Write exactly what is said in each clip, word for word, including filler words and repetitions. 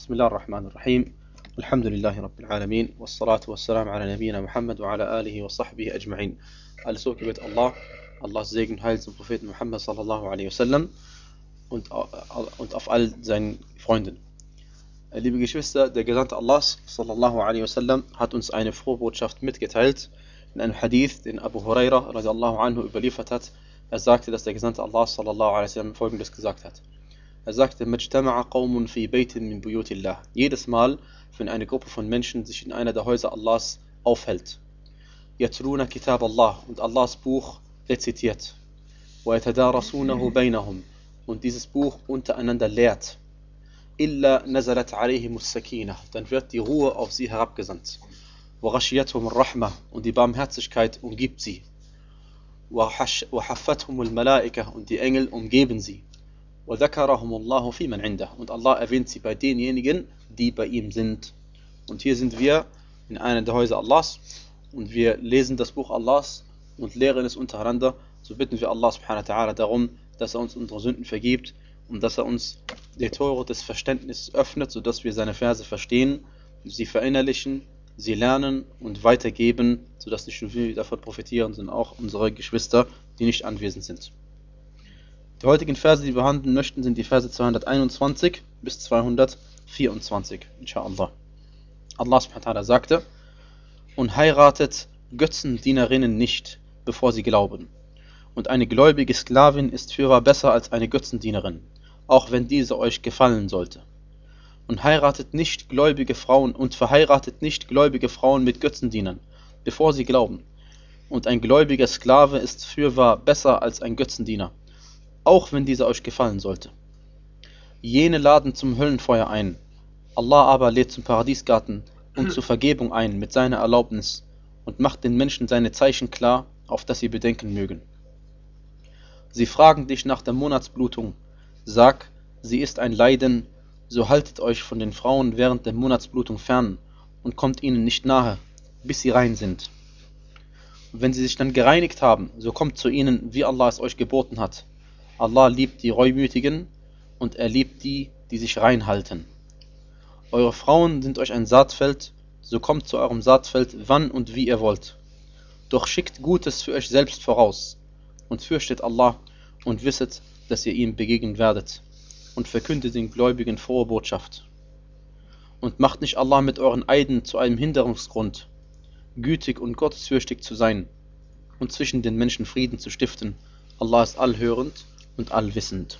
بسم الله الرحمن الرحيم الحمد لله رب العالمين والصلاة والسلام على نبينا Muhammad وعلى آله وصحبه أجمعين. Alles so gebet Allah, Allahs Segen, Heil zum Propheten Muhammad sallallahu alaihi wasallam und, und auf all seinen Freunden. Liebe Geschwister, der Gesandte Allahs sallallahu alaihi wasallam hat uns eine Frohbotschaft mitgeteilt in einem Hadith, den Abu Huraira radiallahu anhu überliefert hat. Er sagte, dass der Gesandte Allahs sallallahu alaihi wasallam Folgendes gesagt hat. Er sagte, Majtama'a qawmun fi baytin min buyutillah. Jedes Mal, wenn eine Gruppe von Menschen sich in einer der Häuser Allahs aufhält. Yatruna kitab Allah, und Allahs Buch rezitiert. Wa yatadarasunahu baynahum, und dieses Buch untereinander lehrt. Illa nazalat alayhimus sakinah, dann wird die Ruhe auf sie herabgesandt. Wa ghashiyatuhum ar-rahmah, und die Barmherzigkeit umgibt sie. Wa haffathumul malaika, und die Engel umgeben sie. وَذَكَرَهُمُ اللَّهُ فِي مَنْ عِنْدَهُ, und Allah erwähnt sie bei denjenigen, die bei ihm sind. Und hier sind wir in einem der Häuser Allahs und wir lesen das Buch Allahs und lehren es untereinander. So bitten wir Allah subhanahu wa ta'ala darum, dass er uns unsere Sünden vergibt und dass er uns die Tore des Verständnisses öffnet, sodass wir seine Verse verstehen, sie verinnerlichen, sie lernen und weitergeben, sodass nicht nur wir davon profitieren, sondern auch unsere Geschwister, die nicht anwesend sind. Die heutigen Verse, die wir behandeln möchten, sind die Verse zweihunderteinundzwanzig bis zweihundertvierundzwanzig, inshallah. Allah subhanahu wa ta'ala sagte, und heiratet Götzendienerinnen nicht, bevor sie glauben. Und eine gläubige Sklavin ist fürwahr besser als eine Götzendienerin, auch wenn diese euch gefallen sollte. Und heiratet nicht gläubige Frauen und verheiratet nicht gläubige Frauen mit Götzendienern, bevor sie glauben. Und ein gläubiger Sklave ist fürwahr besser als ein Götzendiener, auch wenn dieser euch gefallen sollte. Jene laden zum Höllenfeuer ein, Allah aber lädt zum Paradiesgarten und zur Vergebung ein mit seiner Erlaubnis und macht den Menschen seine Zeichen klar, auf dass sie bedenken mögen. Sie fragen dich nach der Monatsblutung, sag, sie ist ein Leiden, so haltet euch von den Frauen während der Monatsblutung fern und kommt ihnen nicht nahe, bis sie rein sind. Und wenn sie sich dann gereinigt haben, so kommt zu ihnen, wie Allah es euch geboten hat. Allah liebt die Reumütigen und er liebt die, die sich rein halten. Eure Frauen sind euch ein Saatfeld, so kommt zu eurem Saatfeld, wann und wie ihr wollt. Doch schickt Gutes für euch selbst voraus und fürchtet Allah und wisset, dass ihr ihm begegnen werdet und verkündet den Gläubigen frohe Botschaft. Und macht nicht Allah mit euren Eiden zu einem Hinderungsgrund, gütig und gottesfürchtig zu sein und zwischen den Menschen Frieden zu stiften. Allah ist allhörend und allwissend.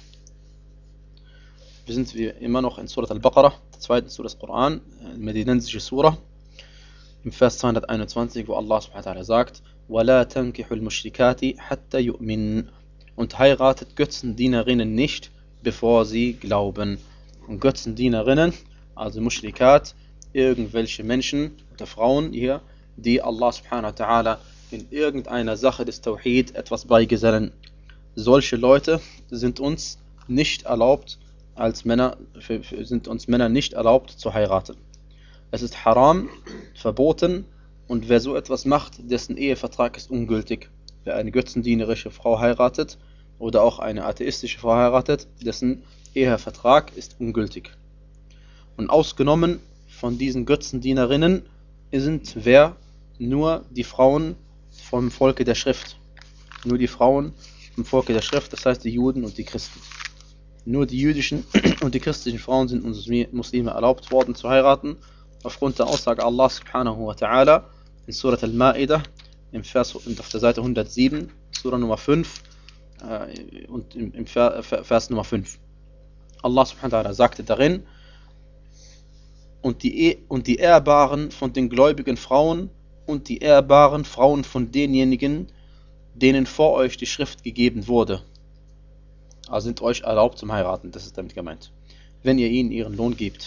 Wir sind wie immer noch in Surat al-Baqarah, der zweiten Surah des Koran, medinensische Surah, im Vers zweihunderteinundzwanzig, wo Allah subhanahu wa ta'ala sagt, وَلَا تَنْكِحُ الْمُشْرِكَاتِ حَتَّى يُؤْمِنُ, und heiratet Götzendienerinnen nicht, bevor sie glauben. Und Götzendienerinnen, also Mushrikat, irgendwelche Menschen oder Frauen hier, die Allah subhanahu wa ta'ala in irgendeiner Sache des Tawhid etwas beigesellen. Solche Leute sind uns nicht erlaubt, als Männer, sind uns Männer nicht erlaubt zu heiraten. Es ist haram, verboten, und wer so etwas macht, dessen Ehevertrag ist ungültig. Wer eine götzendienerische Frau heiratet oder auch eine atheistische Frau heiratet, dessen Ehevertrag ist ungültig. Und ausgenommen von diesen Götzendienerinnen sind wer? Nur die Frauen vom Volke der Schrift. Nur die Frauen vom Volke der Schrift, das heißt die Juden und die Christen. Nur die jüdischen und die christlichen Frauen sind uns Muslime erlaubt worden zu heiraten, aufgrund der Aussage Allah subhanahu wa ta'ala in Surat al-Ma'idah, im Vers, auf der Seite hundertsieben, Surah Nummer fünf äh, und im, im Vers Nummer fünf. Allah subhanahu wa ta'ala sagte darin, und die, und die Ehrbaren von den gläubigen Frauen und die ehrbaren Frauen von denjenigen, denen vor euch die Schrift gegeben wurde. Also sind euch erlaubt zum Heiraten, das ist damit gemeint. Wenn ihr ihnen ihren Lohn gebt.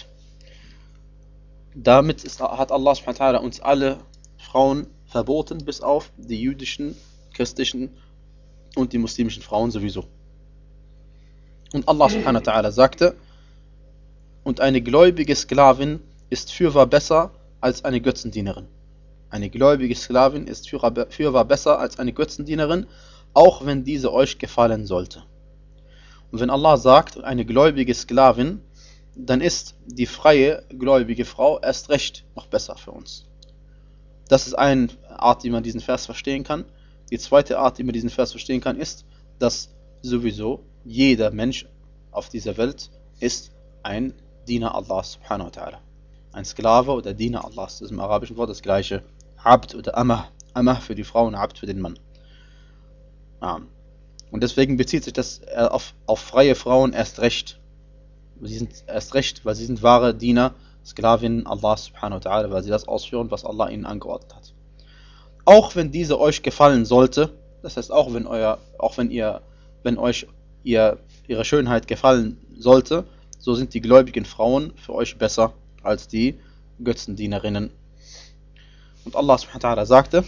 Damit ist, hat Allah subhanahu wa ta'ala uns alle Frauen verboten, bis auf die jüdischen, christlichen und die muslimischen Frauen sowieso. Und Allah subhanahu wa ta'ala sagte, und eine gläubige Sklavin ist fürwahr besser als eine Götzendienerin. Eine gläubige Sklavin ist fürwahr besser als eine Götzendienerin, auch wenn diese euch gefallen sollte. Und wenn Allah sagt, eine gläubige Sklavin, dann ist die freie, gläubige Frau erst recht noch besser für uns. Das ist eine Art, wie man diesen Vers verstehen kann. Die zweite Art, wie man diesen Vers verstehen kann, ist, dass sowieso jeder Mensch auf dieser Welt ist ein Diener Allahs subhanahu wa ta'ala. Ein Sklave oder Diener Allahs. Das ist im arabischen Wort das gleiche. Abd oder Amah. Amah für die Frau und Abd für den Mann. Ja. Und deswegen bezieht sich das auf, auf freie Frauen erst recht. Sie sind erst recht, weil sie sind wahre Diener, Sklavinnen Allahs subhanahu wa ta'ala, weil sie das ausführen, was Allah ihnen angeordnet hat. Auch wenn diese euch gefallen sollte, das heißt auch wenn euer, auch wenn ihr, wenn euch ihr, ihre Schönheit gefallen sollte, so sind die gläubigen Frauen für euch besser als die Götzendienerinnen. Und Allah subhanahu wa ta'ala sagte,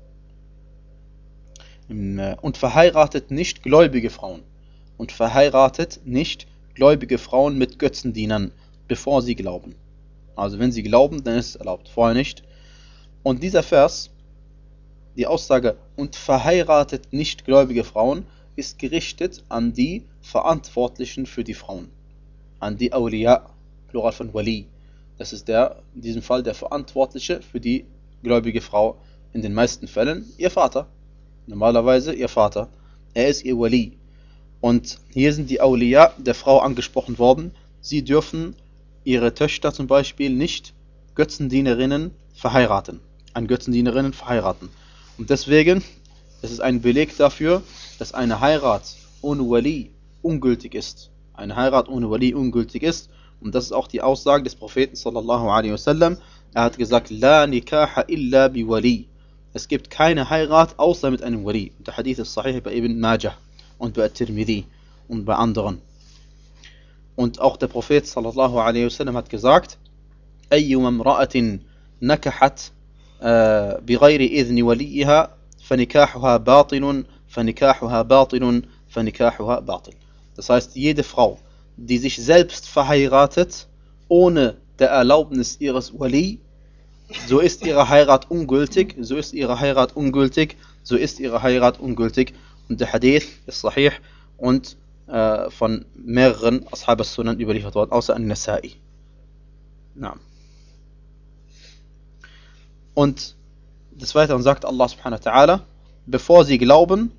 und verheiratet nicht gläubige Frauen und verheiratet nicht gläubige Frauen mit Götzendienern, bevor sie glauben. Also wenn sie glauben, dann ist es erlaubt, vorher nicht. Und dieser Vers, die Aussage, und verheiratet nicht gläubige Frauen, ist gerichtet an die Verantwortlichen für die Frauen. An die Awliya, Plural von Wali. Das ist der, in diesem Fall der Verantwortliche für die gläubige Frau. In den meisten Fällen ihr Vater. Normalerweise ihr Vater. Er ist ihr Wali. Und hier sind die Awliya der Frau angesprochen worden. Sie dürfen ihre Töchter zum Beispiel nicht Götzendienerinnen verheiraten. An Götzendienerinnen verheiraten. Und deswegen ist es ein Beleg dafür, dass eine Heirat ohne Wali ungültig ist. Eine Heirat ohne Wali ungültig ist. Und das ist auch die Aussage des Propheten sallallahu alaihi wasallam. Er hat gesagt, La nikaha illa bi wali. Es gibt keine Heirat außer mit einem Wali. Der Hadith ist sahih bei Ibn Majah und bei At-Tirmidhi und bei anderen. Und auch der Prophet sallallahu alaihi wasallam hat gesagt, Ayyuma imra'atin nakahat بغير إذن وليها فنكاحها باطل فنكاحها باطل فنكاحها باطل. Das heißt, jede Frau, die sich selbst verheiratet, ohne der Erlaubnis ihres Wali, so ist ihre Heirat ungültig, so ist ihre Heirat ungültig, so ist ihre Heirat ungültig. Und der Hadith ist sahih und äh, von mehreren Ashab as-Sunan überliefert worden, außer an-Nasa'i. Na. Und des Weiteren sagt Allah subhanahu wa ta'ala, bevor sie glauben,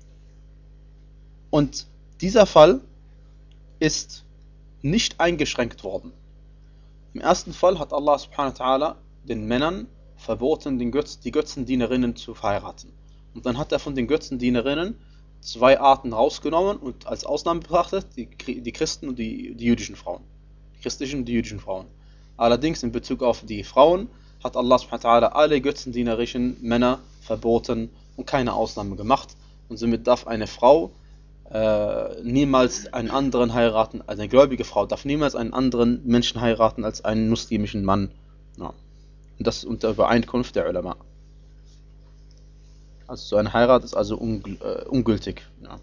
und dieser Fall ist nicht eingeschränkt worden. Im ersten Fall hat Allah subhanahu wa ta'ala den Männern verboten, den Götz, die Götzendienerinnen zu verheiraten. Und dann hat er von den Götzendienerinnen zwei Arten rausgenommen und als Ausnahme betrachtet, die, die Christen und die, die jüdischen Frauen. Die christlichen und die jüdischen Frauen. Allerdings in Bezug auf die Frauen hat Allah subhanahu wa ta'ala alle götzendienerischen Männer verboten und keine Ausnahme gemacht. Und somit darf eine Frau äh, niemals einen anderen heiraten, also eine gläubige Frau darf niemals einen anderen Menschen heiraten als einen muslimischen Mann. Ja. Und das ist unter Übereinkunft der Ulama. Also so eine Heirat ist also ungl äh, ungültig. Ja.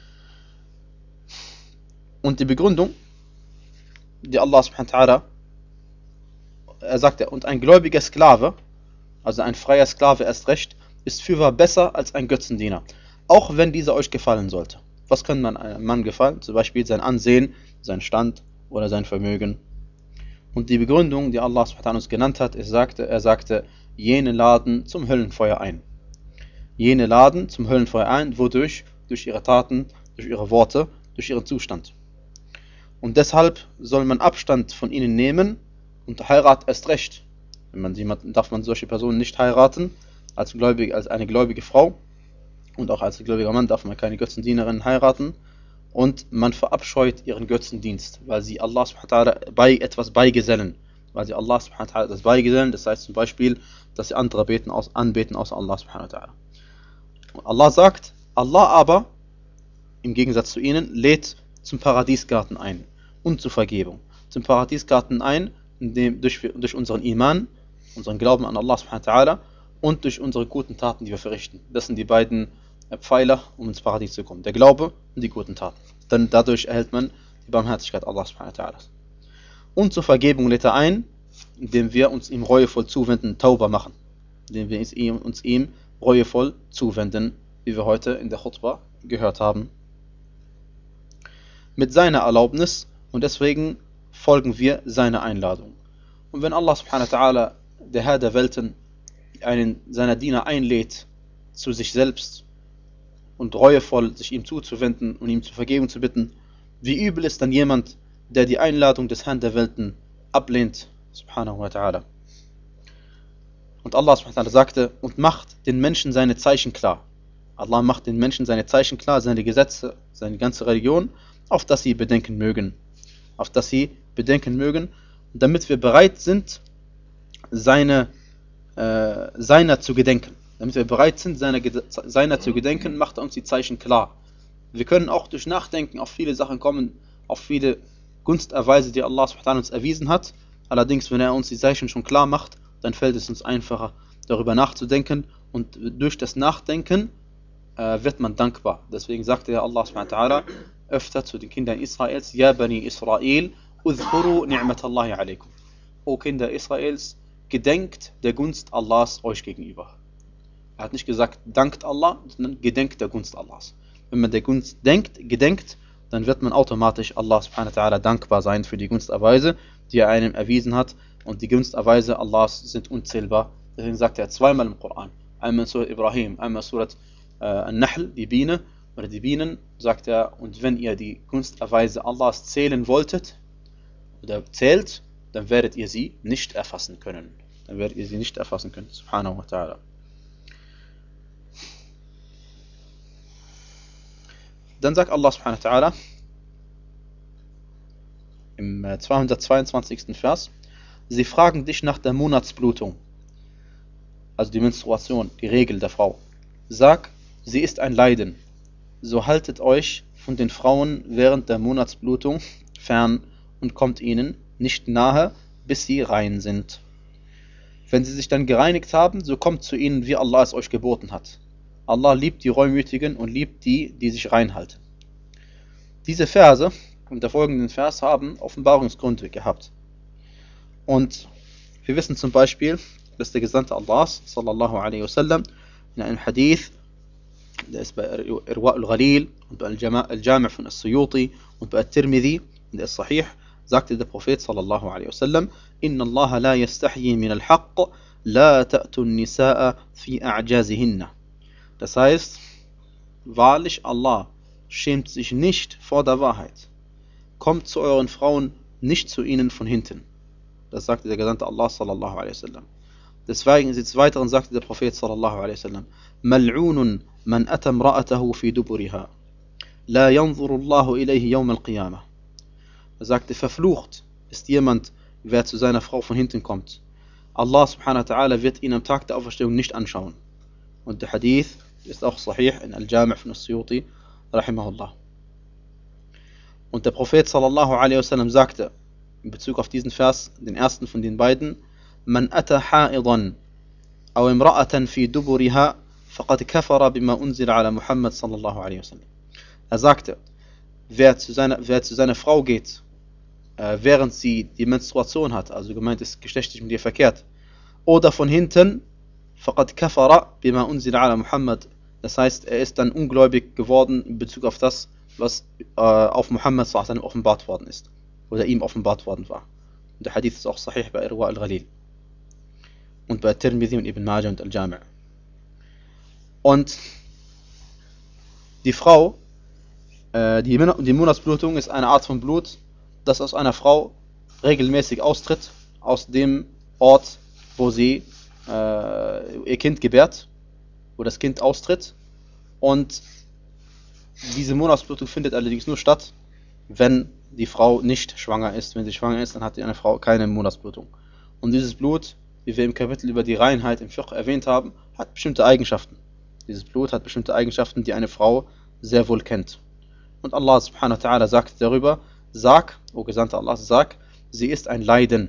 Und die Begründung, die Allah subhanahu wa ta'ala, er sagt, und ein gläubiger Sklave, also ein freier Sklave erst recht, ist fürwahr besser als ein Götzendiener, auch wenn dieser euch gefallen sollte. Was kann man einem Mann gefallen? Zum Beispiel sein Ansehen, sein Stand oder sein Vermögen. Und die Begründung, die Allah subhanahu wa ta'ala uns genannt hat, er sagte, er sagte, jene laden zum Höllenfeuer ein. Jene laden zum Höllenfeuer ein, wodurch? Durch ihre Taten, durch ihre Worte, durch ihren Zustand. Und deshalb soll man Abstand von ihnen nehmen und Heirat erst recht. Wenn man jemanden, darf man solche Personen nicht heiraten, als, gläubig, als eine gläubige Frau. Und auch als gläubiger Mann darf man keine Götzendienerin heiraten. Und man verabscheut ihren Götzendienst, weil sie Allah subhanahu wa ta'ala bei etwas beigesellen. Weil sie Allah subhanahu wa ta'ala das beigesellen, das heißt zum Beispiel, dass sie andere beten, aus, anbeten außer Allah subhanahu wa ta'ala. Allah sagt, Allah aber, im Gegensatz zu ihnen, lädt zum Paradiesgarten ein und zur Vergebung. Zum Paradiesgarten ein, indem, durch, durch unseren Iman, unseren Glauben an Allah subhanahu wa ta'ala und durch unsere guten Taten, die wir verrichten. Das sind die beiden Pfeiler, um ins Paradies zu kommen. Der Glaube und die guten Taten. Denn dadurch erhält man die Barmherzigkeit Allah subhanahu wa ta'ala. Und zur Vergebung lädt er ein, indem wir uns ihm reuevoll zuwenden, Tauba machen. Indem wir uns ihm, uns ihm reuevoll zuwenden, wie wir heute in der Khutbah gehört haben. Mit seiner Erlaubnis, und deswegen folgen wir seiner Einladung. Und wenn Allah subhanahu wa ta'ala, der Herr der Welten, einen seiner Diener einlädt zu sich selbst und reuevoll sich ihm zuzuwenden und ihm zur Vergebung zu bitten, wie übel ist dann jemand, der die Einladung des Herrn der Welten ablehnt, subhanahu wa ta'ala. Und Allah subhanahu wa ta'ala sagte, und macht den Menschen seine Zeichen klar. Allah macht den Menschen seine Zeichen klar, seine Gesetze, seine ganze Religion, auf dass sie bedenken mögen. Auf dass sie bedenken mögen, damit wir bereit sind, seine, äh, seiner zu gedenken. Damit wir bereit sind, seiner, seiner zu gedenken, macht er uns die Zeichen klar. Wir können auch durch Nachdenken auf viele Sachen kommen, auf viele Gunsterweise, die Allah subhanahu wa ta'ala uns erwiesen hat. Allerdings, wenn er uns die Zeichen schon klar macht, dann fällt es uns einfacher, darüber nachzudenken. Und durch das Nachdenken äh, wird man dankbar. Deswegen sagte ja Allah subhanahu wa ta'ala öfter zu den Kindern Israels, Ja Bani Israel, udhkuru ni'matallahi alaikum. O Kinder Israels, gedenkt der Gunst Allahs euch gegenüber. Er hat nicht gesagt, dankt Allah, sondern gedenkt der Gunst Allahs. Wenn man der Gunst denkt, gedenkt, dann wird man automatisch Allah subhanahu wa ta'ala dankbar sein für die Gunsterweise, die er einem erwiesen hat. Und die Gunsterweise Allahs sind unzählbar. Deswegen sagt er zweimal im Koran. Einmal in Surat Ibrahim, einmal in Surat äh, An-Nahl, die Biene, oder die Bienen, sagt er, und wenn ihr die Gunsterweise Allahs zählen wolltet, oder zählt, dann werdet ihr sie nicht erfassen können. Dann werdet ihr sie nicht erfassen können. Subhanahu wa ta'ala. Dann sagt Allah subhanahu wa ta'ala im zweihundertzweiundzwanzigsten Vers, sie fragen dich nach der Monatsblutung, also die Menstruation, die Regel der Frau. Sag, sie ist ein Leiden. So haltet euch von den Frauen während der Monatsblutung fern und kommt ihnen nicht nahe, bis sie rein sind. Wenn sie sich dann gereinigt haben, so kommt zu ihnen, wie Allah es euch geboten hat. Allah liebt die Reumütigen und liebt die, die sich reinhalten. Diese Verse und der folgenden Vers haben Offenbarungsgründe gehabt. Und wir wissen zum Beispiel, dass der Gesandte Allahs, sallallahu alaihi wasallam, in einem Hadith, der ist bei Irwa al-Ghalil und bei Al-Jami' von As-Suyuti und bei At-Tirmidhi, der ist Sahih, sagte der Prophet sallallahu alaihi wasallam, Inna Allah la yastahyi min al-haqq, la ta'tu an-nisa'a fi a'jazihinna. Das heißt, wahrlich Allah schämt sich nicht vor der Wahrheit. Kommt zu euren Frauen nicht zu ihnen von hinten. Das sagte der Gesandte Allah sallallahu alaihi wasallam. Deswegen des Weiteren sagte der Prophet sallallahu alaihi wasallam, Mal'unun man atam ra'atahu fi duburiha. La yanzuru Allahu ilayhi yawm al-Qiyamah. Er sagte, verflucht ist jemand, wer zu seiner Frau von hinten kommt. Allah subhanahu wa ta'ala wird ihn am Tag der Auferstehung nicht anschauen. Und der Hadith ist auch sahih in Al-Jami' von As-Suyuti, rahimahullah. Und der Prophet sallallahu alaihi wasallam sagte, in Bezug auf diesen Vers, den ersten von den beiden, Man ata ha'idan, aw imra'atan fi duburiha, faqad kafara bima unzila ala Muhammad sallallahu alaihi wasallam. Er sagte, wer zu seiner, wer zu seiner Frau geht, äh, während sie die Menstruation hat, also gemeint ist geschlechtlich mit ihr verkehrt, oder von hinten, faqad kafara bima unzila ala Muhammad. Das heißt, er ist dann ungläubig geworden in Bezug auf das, was äh, auf Muhammad sallallahu alaihi wasallam offenbart worden ist, oder ihm offenbart worden war. Und der Hadith ist auch sahih bei Irwa al-Ghalil und bei Tirmidhi und Ibn Majah und Al-Jami'. Und die Frau, äh, die, die Monatsblutung ist eine Art von Blut, das aus einer Frau regelmäßig austritt, aus dem Ort, wo sie äh, ihr Kind gebärt, wo das Kind austritt. Und diese Monatsblutung findet allerdings nur statt, wenn die Frau nicht schwanger ist. Wenn sie schwanger ist, dann hat die eine Frau keine Monatsblutung. Und dieses Blut, wie wir im Kapitel über die Reinheit im Fiqh erwähnt haben, hat bestimmte Eigenschaften. Dieses Blut hat bestimmte Eigenschaften, die eine Frau sehr wohl kennt. Und Allah subhanahu wa ta'ala sagt darüber, sag, o Gesandter Allah, sag, sie ist ein Leiden.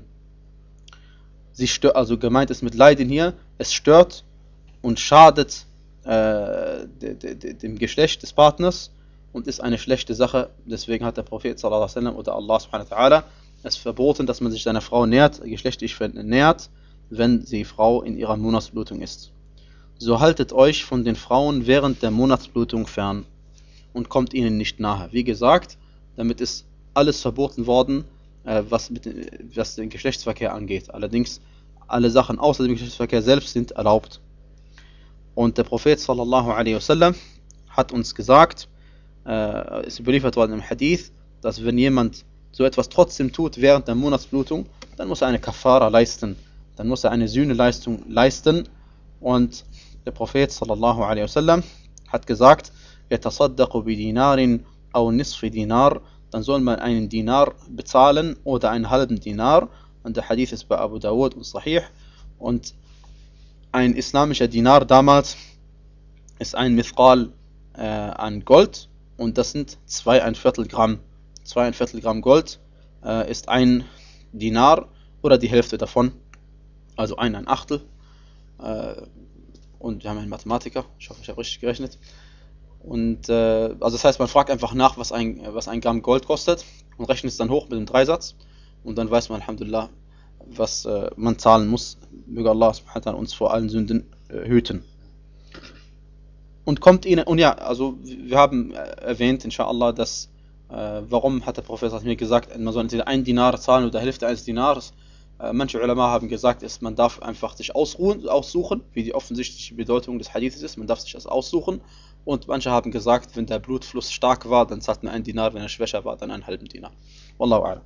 Sie stört, also gemeint ist mit Leiden hier, es stört und schadet äh, de, de, de, dem Geschlecht des Partners und ist eine schlechte Sache. Deswegen hat der Prophet sallallahu alaihi wasallam oder Allah subhanahu wa ta'ala es verboten, dass man sich seiner Frau nähert, geschlechtlich nähert, wenn die Frau in ihrer Monatsblutung ist. So haltet euch von den Frauen während der Monatsblutung fern und kommt ihnen nicht nahe. Wie gesagt, damit ist alles verboten worden, äh, was, mit, was den Geschlechtsverkehr angeht. Allerdings, alle Sachen außer dem Geschlechtsverkehr selbst sind erlaubt. Und der Prophet sallallahu alaihi wasallam hat uns gesagt, äh, ist überliefert worden im Hadith, dass wenn jemand so etwas trotzdem tut während der Monatsblutung, dann muss er eine Kafara leisten, dann muss er eine Sühneleistung leisten. Und der Prophet sallallahu alaihi wasallam hat gesagt, yatasaddaqu bi dinarin aw nisfi dinar, dann soll man einen Dinar bezahlen oder einen halben Dinar. Und der Hadith ist bei Abu Dawud und Sahih. Und ein islamischer Dinar damals ist ein Mithqal äh, an Gold, und das sind zwei ein Viertel Gramm. Zwei ein Viertel Gramm Gold äh, ist ein Dinar oder die Hälfte davon, also ein ein Achtel. Äh, und wir haben einen Mathematiker, ich hoffe, ich habe richtig gerechnet. Und äh, also das heißt, man fragt einfach nach, was ein, was ein Gramm Gold kostet und rechnet es dann hoch mit dem Dreisatz, und dann weiß man, Alhamdulillah, was äh, man zahlen muss. Möge Allah subhanahu wa ta'ala uns vor allen Sünden äh, hüten. Und kommt ihnen, und ja, also wir haben äh, erwähnt, inshallah, dass, äh, warum hat der Prophet hat mir gesagt, man soll entweder einen Dinar zahlen oder Hälfte eines Dinars. Äh, manche Ulama haben gesagt, ist, man darf einfach sich ausruhen, aussuchen, wie die offensichtliche Bedeutung des Hadiths ist, man darf sich das aussuchen. Und manche haben gesagt, wenn der Blutfluss stark war, dann zahlt man einen Dinar, wenn er schwächer war, dann einen halben Dinar. Wallahu a'lam.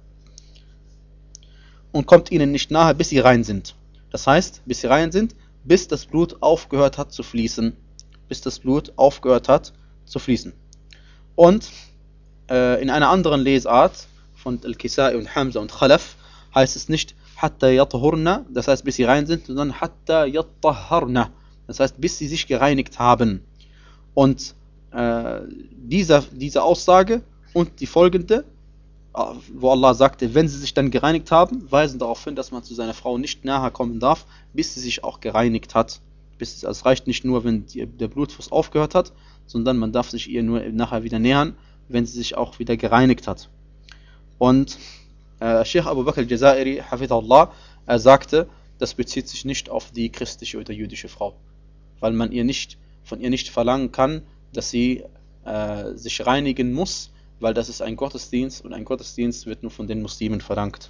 Und kommt ihnen nicht nahe, bis sie rein sind. Das heißt, bis sie rein sind, bis das Blut aufgehört hat zu fließen. Bis das Blut aufgehört hat zu fließen. Und äh, in einer anderen Lesart von Al-Kisai und Hamza und Khalaf heißt es nicht hatta yatahurna, das heißt bis sie rein sind, sondern hatta yataharna, das heißt bis sie sich gereinigt haben. Und äh, dieser, diese Aussage und die folgende, wo Allah sagte, wenn sie sich dann gereinigt haben, weisen darauf hin, dass man zu seiner Frau nicht näher kommen darf, bis sie sich auch gereinigt hat. Bis es, also es reicht nicht nur, wenn die, der Blutfluss aufgehört hat, sondern man darf sich ihr nur nachher wieder nähern, wenn sie sich auch wieder gereinigt hat. Und äh, Sheikh Abu Bakr al-Jazairi, hafidhahullah, er sagte, das bezieht sich nicht auf die christliche oder jüdische Frau, weil man ihr nicht, von ihr nicht verlangen kann, dass sie äh, sich reinigen muss, weil das ist ein Gottesdienst, und ein Gottesdienst wird nur von den Muslimen verlangt.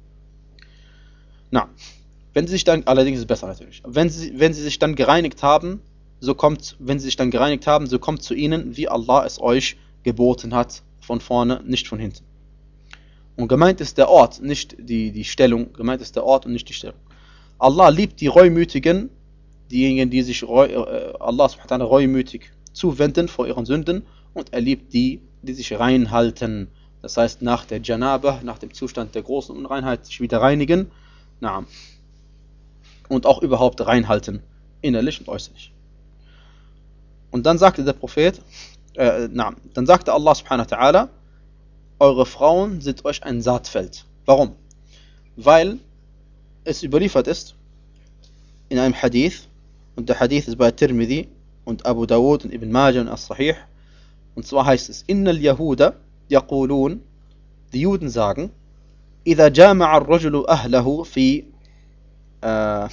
Na, wenn sie sich dann, allerdings ist es besser natürlich, wenn sie, wenn sie sich dann gereinigt haben, so kommt, wenn sie sich dann gereinigt haben, so kommt zu ihnen, wie Allah es euch geboten hat, von vorne, nicht von hinten. Und gemeint ist der Ort, nicht die, die Stellung, gemeint ist der Ort und nicht die Stellung. Allah liebt die Reumütigen, diejenigen, die sich Reu, äh, Allah subhanahu wa ta'ala reumütig zuwenden vor ihren Sünden, und er liebt die, die sich reinhalten. Das heißt, nach der Janaba, nach dem Zustand der großen Unreinheit, sich wieder reinigen. Na, und auch überhaupt reinhalten, innerlich und äußerlich. Und dann sagte der Prophet, äh, na, dann sagte Allah subhanahu wa ta'ala, eure Frauen sind euch ein Saatfeld. Warum? Weil es überliefert ist in einem Hadith, und der Hadith ist bei Tirmidhi und Abu Dawud und Ibn Majah und As-Sahih, und zwar heißt es, Innal Yahuda yaqulun, die Juden sagen, إذا جامع الرجل أهله في äh,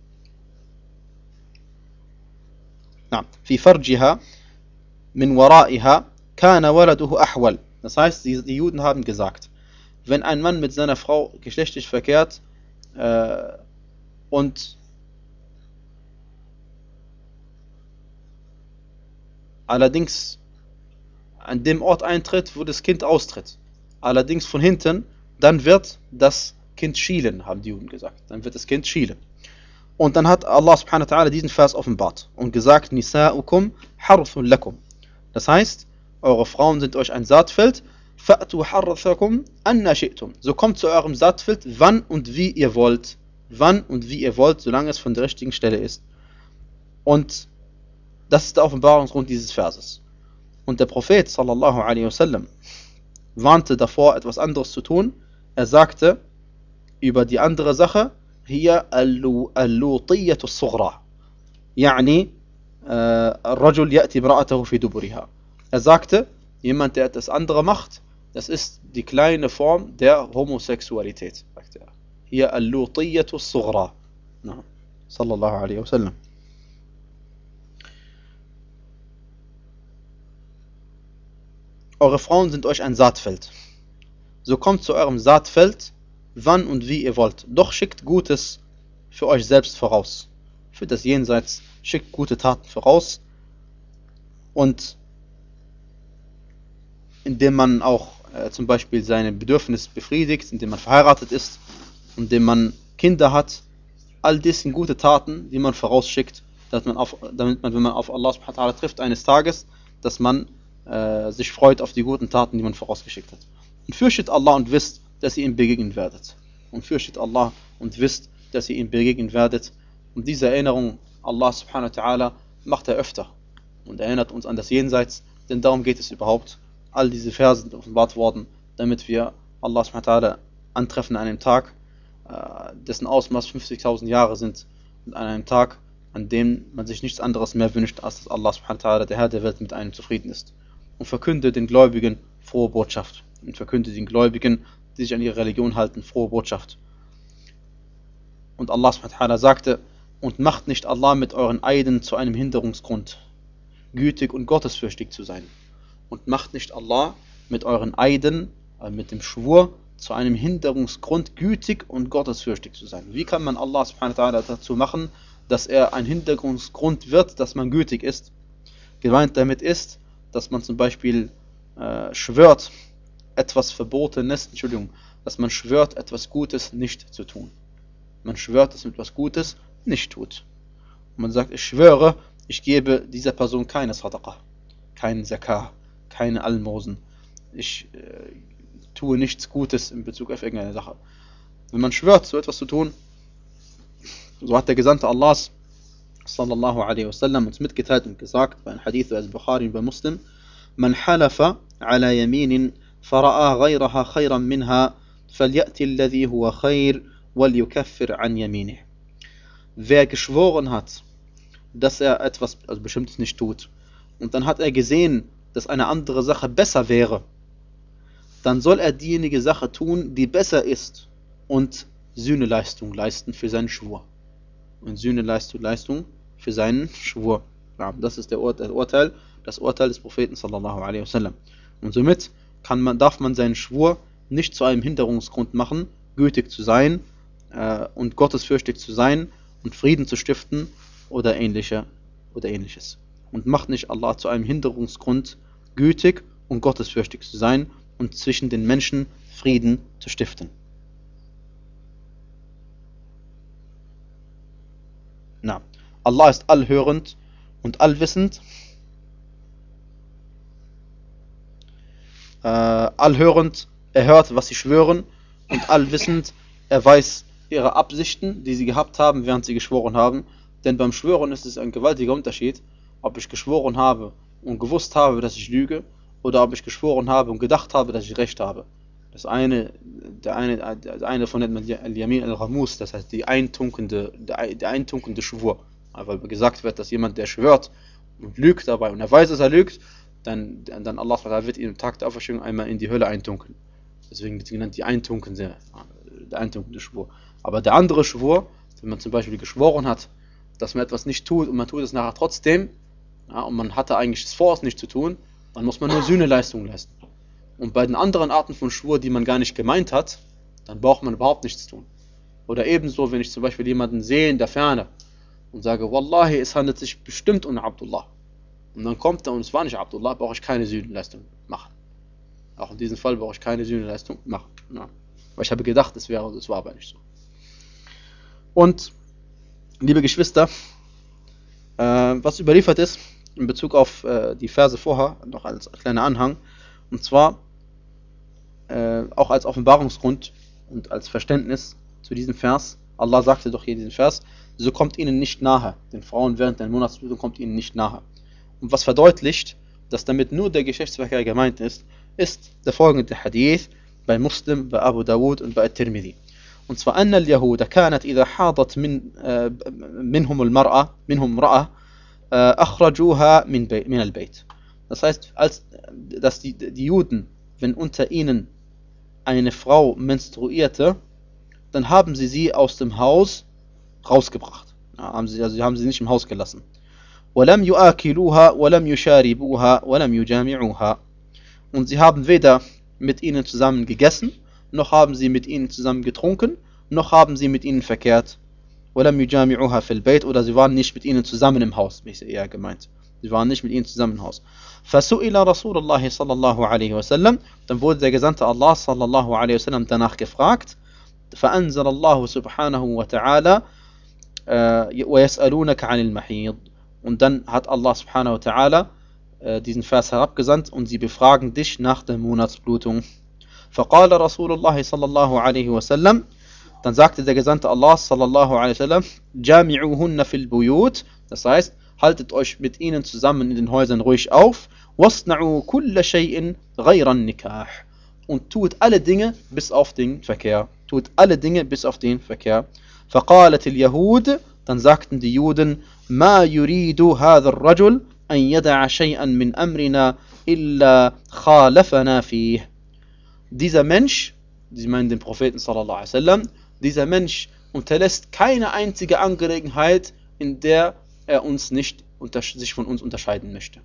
na, في فرجها من ورائها كان ولده أحول. Das heißt, die, die Juden haben gesagt, wenn ein Mann mit seiner Frau geschlechtlich verkehrt äh, und allerdings an dem Ort eintritt, wo das Kind austritt, allerdings von hinten, dann wird das Kind schielen, haben die Juden gesagt. Dann wird das Kind schielen. Und dann hat Allah subhanahu wa ta'ala diesen Vers offenbart und gesagt, Nisa'ukum harthun lakum. Das heißt, eure Frauen sind euch ein Saatfeld, fa'tu harthakum anna shi'tum. So kommt zu eurem Saatfeld, wann und wie ihr wollt. Wann und wie ihr wollt, solange es von der richtigen Stelle ist. Und das ist der Offenbarungsgrund dieses Verses. Und der Prophet sallallahu alaihi wasallam warnte davor, etwas anderes zu tun. Er sagte über die andere Sache, hier al-lutiyyatu as-sughra. Yani الرجل يأتي امرأته في دبرها. Er sagte, jemand, der das andere macht, das ist die kleine Form der Homosexualität, sagte er. Hier al-lutiyyatu as-sughra. Sallallahu alaihi wasallam. Eure Frauen sind euch ein Saatfeld. so kommt zu eurem Saatfeld, wann und wie ihr wollt. Doch schickt Gutes für euch selbst voraus. Für das Jenseits schickt gute Taten voraus. Und indem man auch äh, zum Beispiel seine Bedürfnisse befriedigt, indem man verheiratet ist, indem man Kinder hat, all dies sind gute Taten, die man vorausschickt, dass man auf, damit man, wenn man auf Allah subhanahu wa ta'ala trifft eines Tages, dass man äh, sich freut auf die guten Taten, die man vorausgeschickt hat. Und fürchtet Allah und wisst, dass ihr ihm begegnen werdet. Und fürchtet Allah und wisst, dass ihr ihm begegnen werdet. Und diese Erinnerung Allah subhanahu wa ta'ala macht er öfter und erinnert uns an das Jenseits, denn darum geht es überhaupt. All diese Verse sind offenbart worden, damit wir Allah subhanahu wa ta'ala antreffen an einem Tag, äh, dessen Ausmaß fünfzigtausend Jahre sind, und an einem Tag, an dem man sich nichts anderes mehr wünscht, als dass Allah subhanahu wa ta'ala, der Herr der Welt, mit einem zufrieden ist. Und verkünde den Gläubigen frohe Botschaft. Und verkünde den Gläubigen, die sich an ihre Religion halten, frohe Botschaft. Und Allah subhanahu wa ta'ala sagte, und macht nicht Allah mit euren Eiden zu einem Hinderungsgrund, gütig und gottesfürchtig zu sein. Und macht nicht Allah mit euren Eiden, äh, mit dem Schwur, zu einem Hinderungsgrund, gütig und gottesfürchtig zu sein. Wie kann man Allah subhanahu wa ta'ala dazu machen, dass er ein Hinderungsgrund wird, dass man gütig ist? Gemeint damit ist, dass man zum Beispiel äh, schwört, etwas Verbotenes, Entschuldigung, dass man schwört, etwas Gutes nicht zu tun. Man schwört, dass man etwas Gutes nicht tut. Und man sagt, ich schwöre, ich gebe dieser Person keine Sadaqa, keinen Zakah, keine Almosen. Ich äh, tue nichts Gutes in Bezug auf irgendeine Sache. Wenn man schwört, so etwas zu tun, so hat der Gesandte Allahs sallallahu alaihi wasallam uns mitgeteilt und gesagt, bei einem Hadith bei Bukhari und bei Muslim, man halafa ala yaminin fara'a ghayraha khayran minha falyati alladhi huwa khayr wal yukaffir an yaminih. Wer geschworen hat, dass er etwas also Bestimmtes nicht tut, und dann hat er gesehen, dass eine andere Sache besser wäre, dann soll er diejenige Sache tun, die besser ist, und Sühneleistung leisten für seinen Schwur. Und Sühneleistung Leistung für seinen Schwur. Ja, das ist der Urteil, das Urteil des Propheten sallallahu alaihi wasallam. Und somit kann man, darf man seinen Schwur nicht zu einem Hinderungsgrund machen, gütig zu sein äh, und gottesfürchtig zu sein und Frieden zu stiften oder, ähnliche, oder ähnliches. Und macht nicht Allah zu einem Hinderungsgrund, gütig und gottesfürchtig zu sein und zwischen den Menschen Frieden zu stiften. Na, Allah ist allhörend und allwissend, äh, allhörend, er hört, was sie schwören, und allwissend, er weiß ihre Absichten, die sie gehabt haben, während sie geschworen haben. Denn beim Schwören ist es ein gewaltiger Unterschied, ob ich geschworen habe und gewusst habe, dass ich lüge, oder ob ich geschworen habe und gedacht habe, dass ich recht habe. Das eine, der eine, der eine von nennt man Al-Yamin al-Ghamus, das heißt die eintunkende, der, der eintunkende Schwur. Weil gesagt wird, dass jemand, der schwört und lügt dabei, und er weiß, dass er lügt, dann, dann Allah wird ihn am Tag der Auferstehung einmal in die Hölle eintunken. Deswegen wird sie genannt die eintunkende, der eintunkende Schwur. Aber der andere Schwur, wenn man zum Beispiel geschworen hat, dass man etwas nicht tut und man tut es nachher trotzdem, ja, und man hatte eigentlich das Vor, es nicht zu tun, dann muss man nur Sühneleistung leisten. Und bei den anderen Arten von Schwur, die man gar nicht gemeint hat, dann braucht man überhaupt nichts tun. Oder ebenso, wenn ich zum Beispiel jemanden sehe in der Ferne und sage, Wallahi, es handelt sich bestimmt um Abdullah. Und dann kommt er und es war nicht Abdullah, brauche ich keine Sühneleistung machen. Auch in diesem Fall brauche ich keine Sühneleistung machen. Ja. Weil ich habe gedacht, es wäre, es war aber nicht so. Und, liebe Geschwister, äh, was überliefert ist, in Bezug auf äh, die Verse vorher, noch als kleiner Anhang, und zwar äh, auch als Offenbarungsgrund und als Verständnis zu diesem Vers. Allah sagte doch hier in diesem Vers, so kommt ihnen nicht nahe, den Frauen während der Monatsblutung kommt ihnen nicht nahe. Und was verdeutlicht, dass damit nur der Geschlechtsverkehr gemeint ist, ist der folgende Hadith bei Muslim, bei Abu Dawud und bei At-Tirmidhi. Und zwar, أن اليهود كانت إذا حاضت من منهم المرأة منهم امرأة أخرجوها من من البيت. Das heißt, als dass die, die Juden, wenn unter ihnen eine Frau menstruierte, dann haben sie sie aus dem Haus rausgebracht. Ja, haben sie, also sie haben sie nicht im Haus gelassen. وَلَمْ يُآكِلُوهَا وَلَمْ يُشَارِبُوهَا وَلَمْ يُجَامِعُوهَا. Und sie haben weder mit ihnen zusammen gegessen, noch haben sie mit ihnen zusammen getrunken, noch haben sie mit ihnen verkehrt. وَلَمْ يُجَامِعُهَا فِي الْبَيْتِ, oder sie waren nicht mit ihnen zusammen im Haus, ist eher gemeint. Sie waren nicht mit ihnen zusammen im Haus. فَسُئِلَ رَسُولُ اللَّهِ صَلَّى اللَّهُ عَلَيْهِ وَسَلَّمْ, dann wurde der Gesandte Allah sallallahu alaihi wasallam danach gefragt. فَأَنزَلَ اللَّهُ سُبْحَانَهُ وَتَعَالَى وَيَسْأَلُونَكَ عَنِ الْمَحِيضِ, und dann hat Allah subhanahu wa ta'ala äh, diesen Vers herabgesandt, und sie befragen dich nach der Monatsblutung. فَقَالَ رَسُولُ اللَّهِ صَلَّى اللَّهُ عَلَيْهِ وَسَلَّمْ, dann sagte der Gesandte Allah sallallahu alaihi wasallam, جَامِعُهُنَّ فِي الْبُيُوتِ, das heißt, haltet euch mit ihnen zusammen in den Häusern ruhig auf, وَاصْنَعُوا كُلَّ شَيْءٍ غَيْرَ النِّكَاحِ, und tut alle Dinge bis auf den Verkehr. Tut alle Dinge bis auf den Verkehr. فَقَالَتِ الْيَهُودِ, dann sagten die Juden, مَا يُرِيدُ هَذَا الرَّجُلُ أَنْ يَدَعَ شَيْئًا مِنْ أَمْرِنَا إِلَّا خَالَفَنَا فِيهِ. Dieser Mensch, sie meinen den Propheten sallallahu alaihi wasallam, dieser Mensch unterlässt keine einzige Angelegenheit, in der er uns nicht unter, sich von uns unterscheiden möchte.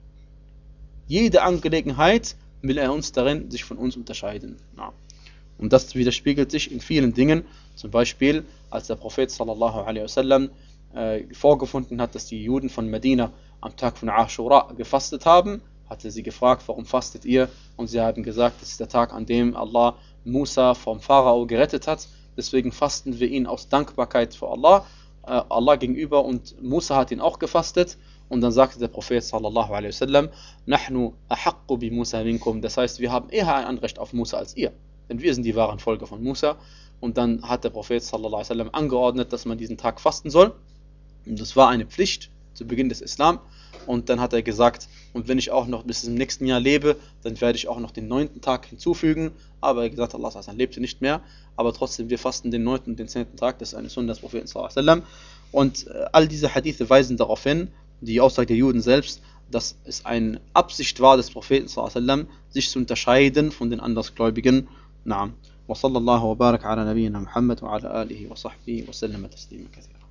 Jede Angelegenheit will er uns darin sich von uns unterscheiden. Ja. Und das widerspiegelt sich in vielen Dingen. Zum Beispiel, als der Prophet sallallahu alaihi wasallam äh, vorgefunden hat, dass die Juden von Medina am Tag von Ashura gefastet haben, hatte sie gefragt, warum fastet ihr? Und sie haben gesagt, das ist der Tag, an dem Allah Musa vom Pharao gerettet hat. Deswegen fasten wir ihn aus Dankbarkeit für Allah, äh, Allah gegenüber, und Musa hat ihn auch gefastet. Und dann sagte der Prophet sallallahu alaihi wasallam, Nahnu ahaqqu bi Musa minkum, das heißt, wir haben eher ein Anrecht auf Musa als ihr, denn wir sind die wahren Folger von Musa. Und dann hat der Prophet sallallahu alaihi wasallam angeordnet, dass man diesen Tag fasten soll. Und das war eine Pflicht zu Beginn des Islam. Und dann hat er gesagt, und wenn ich auch noch bis zum nächsten Jahr lebe, dann werde ich auch noch den neunten Tag hinzufügen. Aber er hat gesagt, Allah lebte nicht mehr. Aber trotzdem, wir fasten den neunten und den zehnten Tag, das ist eine Sunna des Propheten sallallahu alaihi wasallam. Und äh, all diese Hadithe weisen darauf hin, die Aussage der Juden selbst, dass es eine Absicht war des Propheten sallallahu alaihi wasallam, sich zu unterscheiden von den Andersgläubigen. Naam. Wa sallallahu wa barak ala nabiyyina Muhammad wa ala alihi wa sahbihi wa sallam taslima kathira.